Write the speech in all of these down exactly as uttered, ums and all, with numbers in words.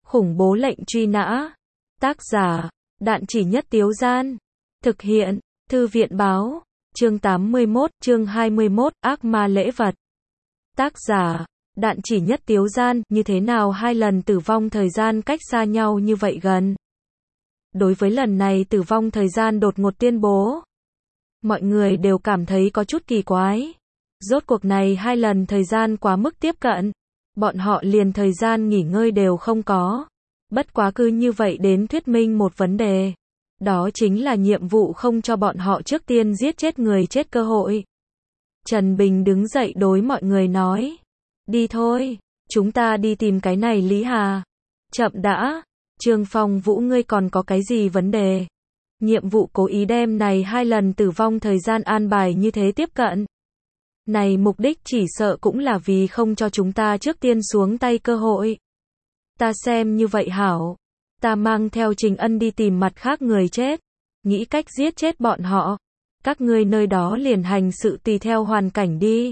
Khủng bố lệnh truy nã. Tác giả, Đạn Chỉ Nhất Tiếu Gian. Thực hiện, Thư viện báo. Chương tám mươi mốt, chương hai mươi mốt, ác ma lễ vật. Tác giả, Đạn Chỉ Nhất Tiếu Gian. Như thế nào hai lần tử vong thời gian cách xa nhau như vậy gần? Đối với lần này tử vong thời gian đột ngột tuyên bố, mọi người đều cảm thấy có chút kỳ quái. Rốt cuộc này hai lần thời gian quá mức tiếp cận, bọn họ liền thời gian nghỉ ngơi đều không có. Bất quá cứ như vậy đến thuyết minh một vấn đề. Đó chính là nhiệm vụ không cho bọn họ trước tiên giết chết người chết cơ hội. Trần Bình đứng dậy đối mọi người nói. Đi thôi, chúng ta đi tìm cái này Lý Hà. Chậm đã, Trương Phong Vũ ngươi còn có cái gì vấn đề? Nhiệm vụ cố ý đem này hai lần tử vong thời gian an bài như thế tiếp cận. Này mục đích chỉ sợ cũng là vì không cho chúng ta trước tiên xuống tay cơ hội. Ta xem như vậy hảo. Ta mang theo Trình Ân đi tìm mặt khác người chết. Nghĩ cách giết chết bọn họ. Các ngươi nơi đó liền hành sự tùy theo hoàn cảnh đi.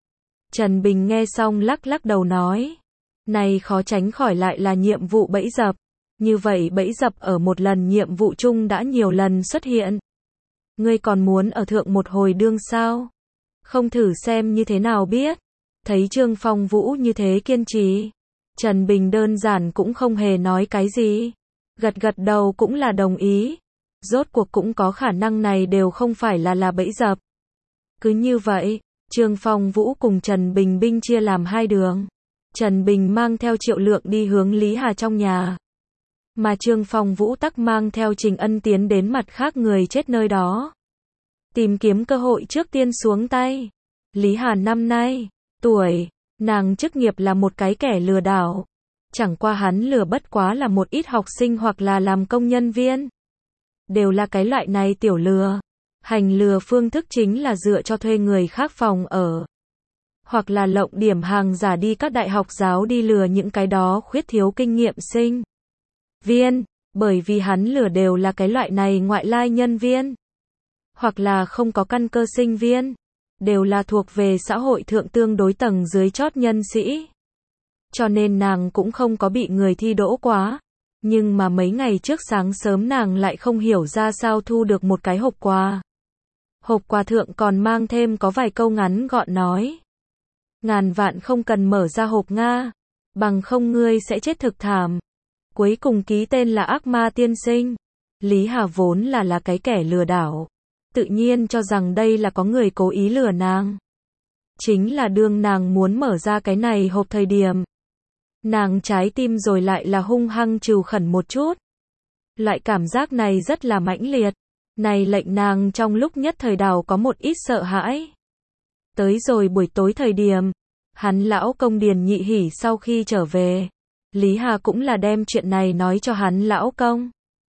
Trần Bình nghe xong lắc lắc đầu nói. Này khó tránh khỏi lại là nhiệm vụ bẫy dập. Như vậy bẫy dập ở một lần nhiệm vụ chung đã nhiều lần xuất hiện. Ngươi còn muốn ở thượng một hồi đương sao? Không thử xem như thế nào biết. Thấy Trương Phong Vũ như thế kiên trì, Trần Bình đơn giản cũng không hề nói cái gì. Gật gật đầu cũng là đồng ý. Rốt cuộc cũng có khả năng này đều không phải là là bẫy dập. Cứ như vậy, Trương Phong Vũ cùng Trần Bình binh chia làm hai đường. Trần Bình mang theo Triệu Lượng đi hướng Lý Hà trong nhà. Mà Trương Phong Vũ tắc mang theo Trình Ân tiến đến mặt khác người chết nơi đó. Tìm kiếm cơ hội trước tiên xuống tay. Lý Hà năm nay, tuổi, nàng chức nghiệp là một cái kẻ lừa đảo. Chẳng qua hắn lừa bất quá là một ít học sinh hoặc là làm công nhân viên. Đều là cái loại này tiểu lừa. Hành lừa phương thức chính là dựa cho thuê người khác phòng ở. Hoặc là lộng điểm hàng giả đi các đại học giáo đi lừa những cái đó khuyết thiếu kinh nghiệm sinh viên. Bởi vì hắn lừa đều là cái loại này ngoại lai nhân viên. Hoặc là không có căn cơ sinh viên. Đều là thuộc về xã hội thượng tương đối tầng dưới chót nhân sĩ. Cho nên nàng cũng không có bị người thi đỗ quá. Nhưng mà mấy ngày trước sáng sớm nàng lại không hiểu ra sao thu được một cái hộp quà. Hộp quà thượng còn mang thêm có vài câu ngắn gọn nói. Ngàn vạn không cần mở ra hộp Nga. Bằng không ngươi sẽ chết thực thảm. Cuối cùng ký tên là ác ma tiên sinh. Lý Hà vốn là là cái kẻ lừa đảo. Tự nhiên cho rằng đây là có người cố ý lừa nàng. Chính là đương nàng muốn mở ra cái này hộp thời điểm. Nàng trái tim rồi lại là hung hăng trừu khẩn một chút. Loại cảm giác này rất là mãnh liệt. Này lệnh nàng trong lúc nhất thời đào có một ít sợ hãi. Tới rồi buổi tối thời điểm, hắn lão công Điền Nhị Hỉ sau khi trở về. Lý Hà cũng là đem chuyện này nói cho hắn lão công.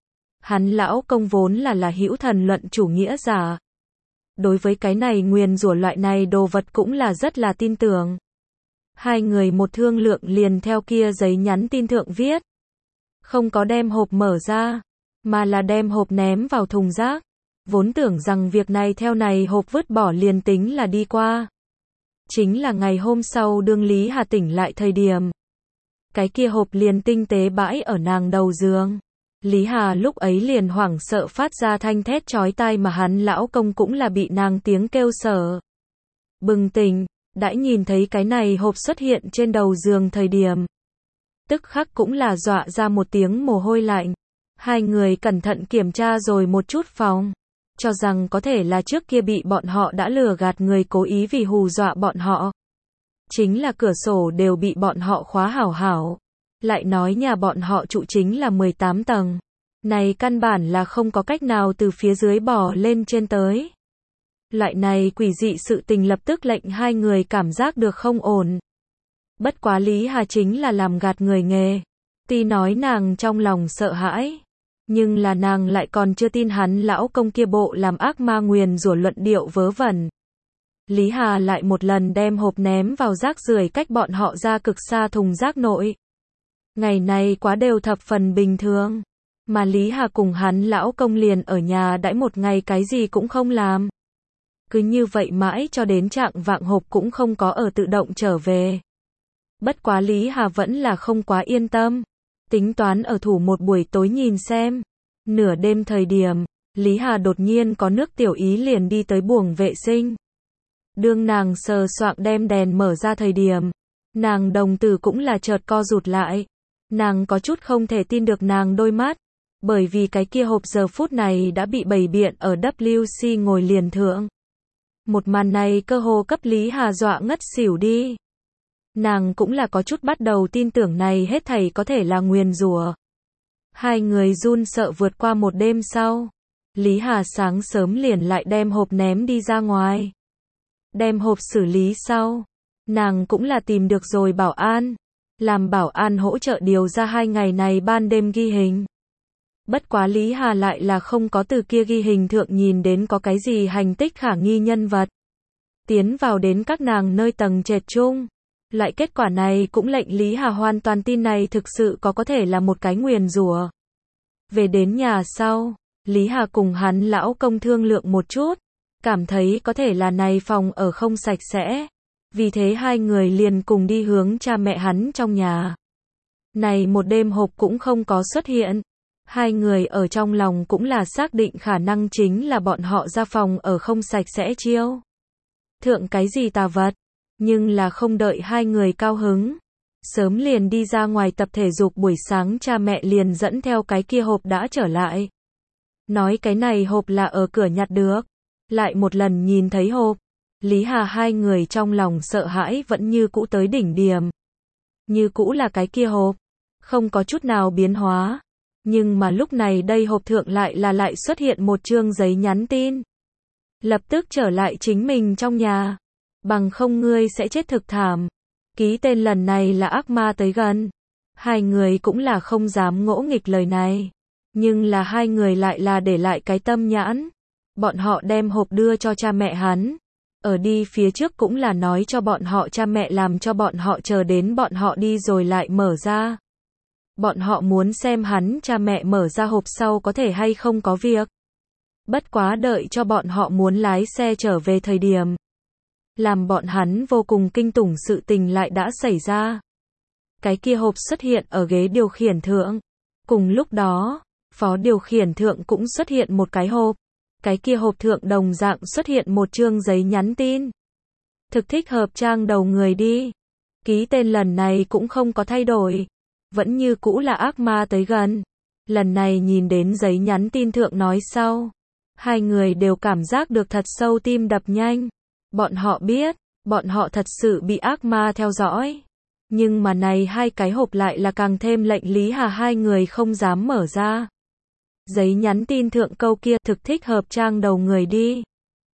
Hắn lão công vốn là là hữu thần luận chủ nghĩa giả. Đối với cái này nguyền rủa loại này đồ vật cũng là rất là tin tưởng. Hai người một thương lượng liền theo kia giấy nhắn tin thượng viết. Không có đem hộp mở ra, mà là đem hộp ném vào thùng rác. Vốn tưởng rằng việc này theo này hộp vứt bỏ liền tính là đi qua. Chính là ngày hôm sau đương Lý Hà tỉnh lại thời điểm. Cái kia hộp liền tinh tế bãi ở nàng đầu giường. Lý Hà lúc ấy liền hoảng sợ phát ra thanh thét chói tai mà hắn lão công cũng là bị nàng tiếng kêu sợ. Bừng tỉnh, đã nhìn thấy cái này hộp xuất hiện trên đầu giường thời điểm. Tức khắc cũng là dọa ra một tiếng mồ hôi lạnh. Hai người cẩn thận kiểm tra rồi một chút phòng. Cho rằng có thể là trước kia bị bọn họ đã lừa gạt người cố ý vì hù dọa bọn họ. Chính là cửa sổ đều bị bọn họ khóa hảo hảo. Lại nói nhà bọn họ trụ chính là mười tám tầng. Này căn bản là không có cách nào từ phía dưới bò lên trên tới. Loại này quỷ dị sự tình lập tức lệnh hai người cảm giác được không ổn. Bất quá Lý Hà chính là làm gạt người nghề. Tuy nói nàng trong lòng sợ hãi. Nhưng là nàng lại còn chưa tin hắn lão công kia bộ làm ác ma nguyền rủa luận điệu vớ vẩn. Lý Hà lại một lần đem hộp ném vào rác rưởi cách bọn họ ra cực xa thùng rác nội. Ngày này quá đều thập phần bình thường. Mà Lý Hà cùng hắn lão công liền ở nhà đãi một ngày cái gì cũng không làm. Cứ như vậy mãi cho đến trạng vạng hộp cũng không có ở tự động trở về. Bất quá Lý Hà vẫn là không quá yên tâm. tính toán ở thủ một buổi tối nhìn xem. Nửa đêm thời điểm, Lý Hà đột nhiên có nước tiểu ý liền đi tới buồng vệ sinh. Đương nàng sờ soạng đem đèn mở ra thời điểm, nàng đồng tử cũng là chợt co rụt lại. Nàng có chút không thể tin được nàng đôi mắt, bởi vì cái kia hộp giờ phút này đã bị bày biện ở W C ngồi liền thượng. Một màn này cơ hồ cấp Lý Hà dọa ngất xỉu đi. Nàng cũng là có chút bắt đầu tin tưởng này hết thảy có thể là nguyền rủa. Hai người run sợ vượt qua một đêm sau. Lý Hà sáng sớm liền lại đem hộp ném đi ra ngoài. Đem hộp xử lý sau, nàng cũng là tìm được rồi bảo an. Làm bảo an hỗ trợ điều ra hai ngày này ban đêm ghi hình. Bất quá Lý Hà lại là không có từ kia ghi hình thượng nhìn đến có cái gì hành tích khả nghi nhân vật. Tiến vào đến các nàng nơi tầng trệt chung. Loại kết quả này cũng lệnh Lý Hà hoàn toàn tin này thực sự có có thể là một cái nguyền rủa. Về đến nhà sau, Lý Hà cùng hắn lão công thương lượng một chút, cảm thấy có thể là này phòng ở không sạch sẽ. Vì thế hai người liền cùng đi hướng cha mẹ hắn trong nhà. Này một đêm hộp cũng không có xuất hiện. Hai người ở trong lòng cũng là xác định khả năng chính là bọn họ ra phòng ở không sạch sẽ chiêu. Thượng cái gì tà vật. Nhưng là không đợi hai người cao hứng. Sớm liền đi ra ngoài tập thể dục buổi sáng cha mẹ liền dẫn theo cái kia hộp đã trở lại. Nói cái này hộp là ở cửa nhặt được. Lại một lần nhìn thấy hộp. Lý Hà hai người trong lòng sợ hãi vẫn như cũ tới đỉnh điểm. Như cũ là cái kia hộp. Không có chút nào biến hóa. Nhưng mà lúc này đây hộp thượng lại là lại xuất hiện một chương giấy nhắn tin. Lập tức trở lại chính mình trong nhà. Bằng không ngươi sẽ chết thực thảm. Ký tên lần này là ác ma tới gần. Hai người cũng là không dám ngỗ nghịch lời này. Nhưng là hai người lại là để lại cái tâm nhãn. Bọn họ đem hộp đưa cho cha mẹ hắn. Ở đi phía trước cũng là nói cho bọn họ cha mẹ làm cho bọn họ chờ đến bọn họ đi rồi lại mở ra. Bọn họ muốn xem hắn cha mẹ mở ra hộp sau có thể hay không có việc. Bất quá đợi cho bọn họ muốn lái xe trở về thời điểm. Làm bọn hắn vô cùng kinh tủng sự tình lại đã xảy ra. Cái kia hộp xuất hiện ở ghế điều khiển thượng. Cùng lúc đó, phó điều khiển thượng cũng xuất hiện một cái hộp. Cái kia hộp thượng đồng dạng xuất hiện một chương giấy nhắn tin. Thực thích hợp trang đầu người đi. Ký tên lần này cũng không có thay đổi. Vẫn như cũ là ác ma tới gần. Lần này nhìn đến giấy nhắn tin thượng nói sau. Hai người đều cảm giác được thật sâu tim đập nhanh. Bọn họ biết, bọn họ thật sự bị ác ma theo dõi. Nhưng mà này hai cái hộp lại là càng thêm lệnh Lý Hà hai người không dám mở ra. Giấy nhắn tin thượng câu kia thực thích hợp trang đầu người đi.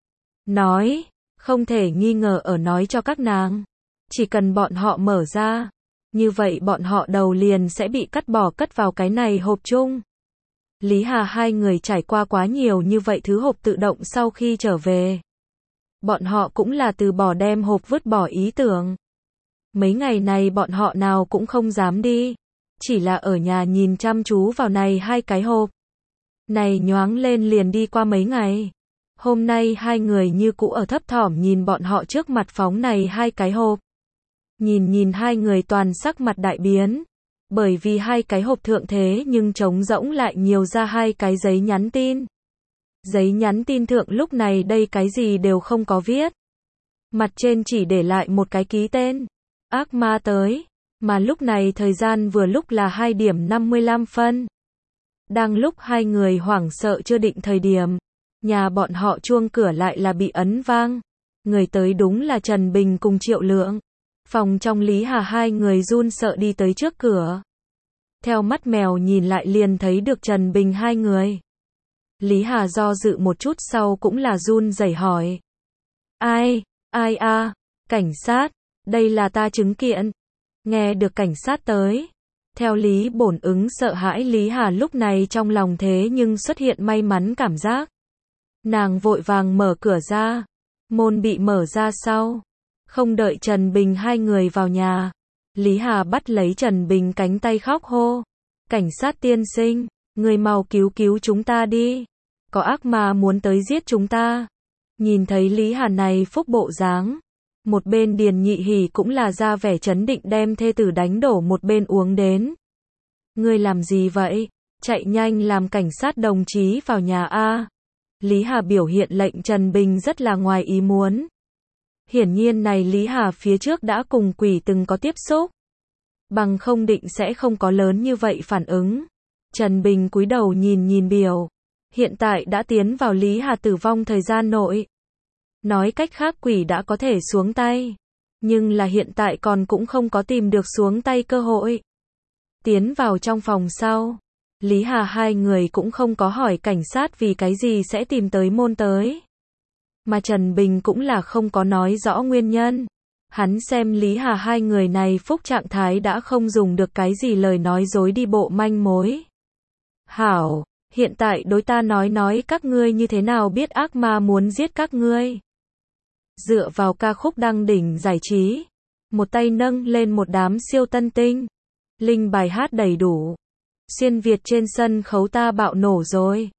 Nói, không thể nghi ngờ ở nói cho các nàng. Chỉ cần bọn họ mở ra. Như vậy bọn họ đầu liền sẽ bị cắt bỏ cất vào cái này hộp chung. Lý Hà hai người trải qua quá nhiều như vậy thứ hộp tự động sau khi trở về. Bọn họ cũng là từ bỏ đem hộp vứt bỏ ý tưởng. Mấy ngày này bọn họ nào cũng không dám đi. Chỉ là ở nhà nhìn chăm chú vào này hai cái hộp. Này nhoáng lên liền đi qua mấy ngày. Hôm nay hai người như cũ ở thấp thỏm nhìn bọn họ trước mặt phóng này hai cái hộp. Nhìn nhìn hai người toàn sắc mặt đại biến. Bởi vì hai cái hộp thượng thế nhưng trống rỗng lại nhiều ra hai cái giấy nhắn tin. Giấy nhắn tin thượng lúc này đây cái gì đều không có viết. Mặt trên chỉ để lại một cái ký tên. Ác ma tới. Mà lúc này thời gian vừa lúc là hai điểm năm mươi lăm phân. Đang lúc hai người hoảng sợ chưa định thời điểm. Nhà bọn họ chuông cửa lại là bị ấn vang. Người tới đúng là Trần Bình cùng Triệu Lượng. Phòng trong Lý Hà hai người run sợ đi tới trước cửa. Theo mắt mèo nhìn lại liền thấy được Trần Bình hai người. Lý Hà do dự một chút sau cũng là run rẩy hỏi. Ai, ai a, cảnh sát, đây là ta chứng kiện. Nghe được cảnh sát tới. Theo Lý bổn ứng sợ hãi Lý Hà lúc này trong lòng thế nhưng xuất hiện may mắn cảm giác. Nàng vội vàng mở cửa ra. Môn bị mở ra sau. Không đợi Trần Bình hai người vào nhà. Lý Hà bắt lấy Trần Bình cánh tay khóc hô. Cảnh sát tiên sinh, người mau cứu cứu chúng ta đi. Có ác ma muốn tới giết chúng ta. Nhìn thấy Lý Hà này phúc bộ dáng. Một bên Điền Nhị Hỉ cũng là ra vẻ chấn định đem thê tử đánh đổ một bên uống đến. Ngươi làm gì vậy? Chạy nhanh làm cảnh sát đồng chí vào nhà a. Lý Hà biểu hiện lệnh Trần Bình rất là ngoài ý muốn. Hiển nhiên này Lý Hà phía trước đã cùng quỷ từng có tiếp xúc. Bằng không định sẽ không có lớn như vậy phản ứng. Trần Bình cúi đầu nhìn nhìn biểu. Hiện tại đã tiến vào Lý Hà tử vong thời gian nội. Nói cách khác quỷ đã có thể xuống tay. Nhưng là hiện tại còn cũng không có tìm được xuống tay cơ hội. Tiến vào trong phòng sau. Lý Hà hai người cũng không có hỏi cảnh sát vì cái gì sẽ tìm tới môn tới. Mà Trần Bình cũng là không có nói rõ nguyên nhân. Hắn xem Lý Hà hai người này phúc trạng thái đã không dùng được cái gì lời nói dối đi bộ manh mối. Hảo, hiện tại đối ta nói nói các ngươi như thế nào biết ác ma muốn giết các ngươi. Dựa vào ca khúc đăng đỉnh giải trí. Một tay nâng lên một đám siêu tân tinh. Linh bài hát đầy đủ. Xuyên Việt trên sân khấu ta bạo nổ rồi.